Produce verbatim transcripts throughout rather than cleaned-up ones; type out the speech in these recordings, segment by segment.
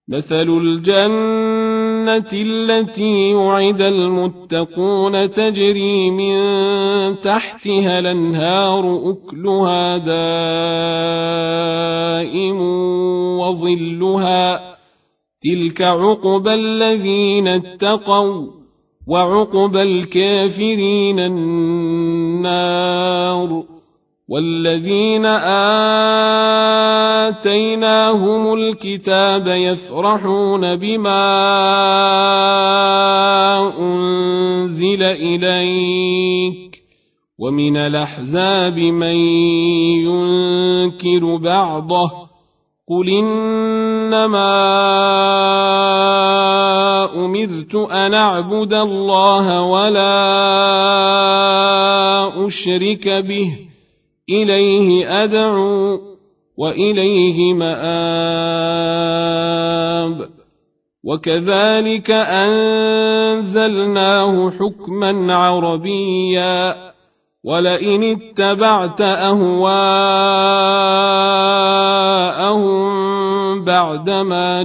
مثل الجنة التي وعد المتقون تجري من تحتها الأنهار أكلها دائم وظلها تلك عقبى الذين اتقوا وعقبى الكافرين النار والذين آتيناهم الكتاب يفرحون بما أنزل إليك ومن الأحزاب من ينكر بعضه قل إنما أمرت أن أعبد الله ولا أشرك به إليه أدعو وإليه مآب وكذلك أنزلناه حكما عربيا ولئن اتبعت أهواءهم بعدما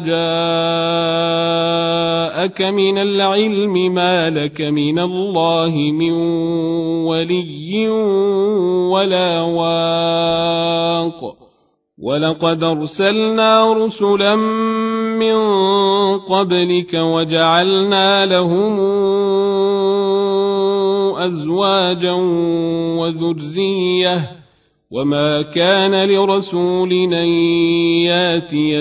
جاءك من العلم ما لك من الله من ولي ولا واق ولقد أرسلنا رسلا من قبلك وجعلنا لهم أزواجا وذرية وما كان لرسول أن ياتي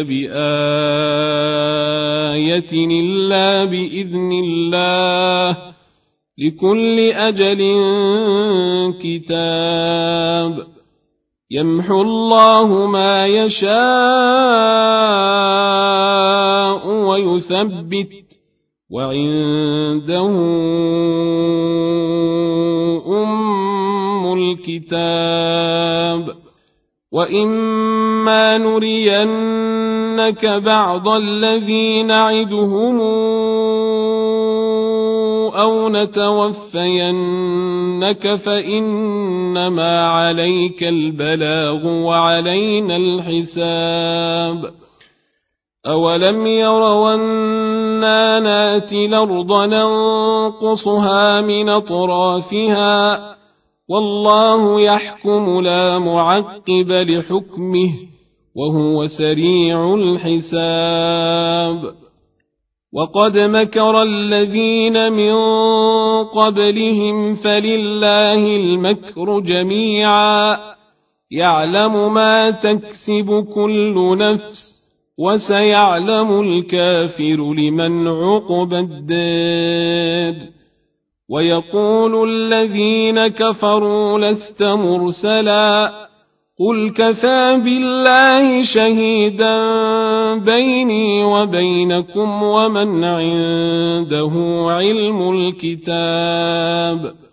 بآية إلا بإذن الله لكل أجل كتاب يمحو الله ما يشاء ويثبت وعنده أم الكتاب وإما نرينك بعض الذي نعدهم أو نتوفينك فإنما عليك البلاغ وعلينا الحساب أولم يروا أنا ناتي الأرض ننقصها من أطرافها والله يحكم لا معقب لحكمه وهو سريع الحساب وقد مكر الذين من قبلهم فلله المكر جميعا يعلم ما تكسب كل نفس وسيعلم الكافر لمن عقبى الدار ويقول الذين كفروا لست مرسلا قل كفى بالله شهيدا بيني وبينكم ومن عنده علم الكتاب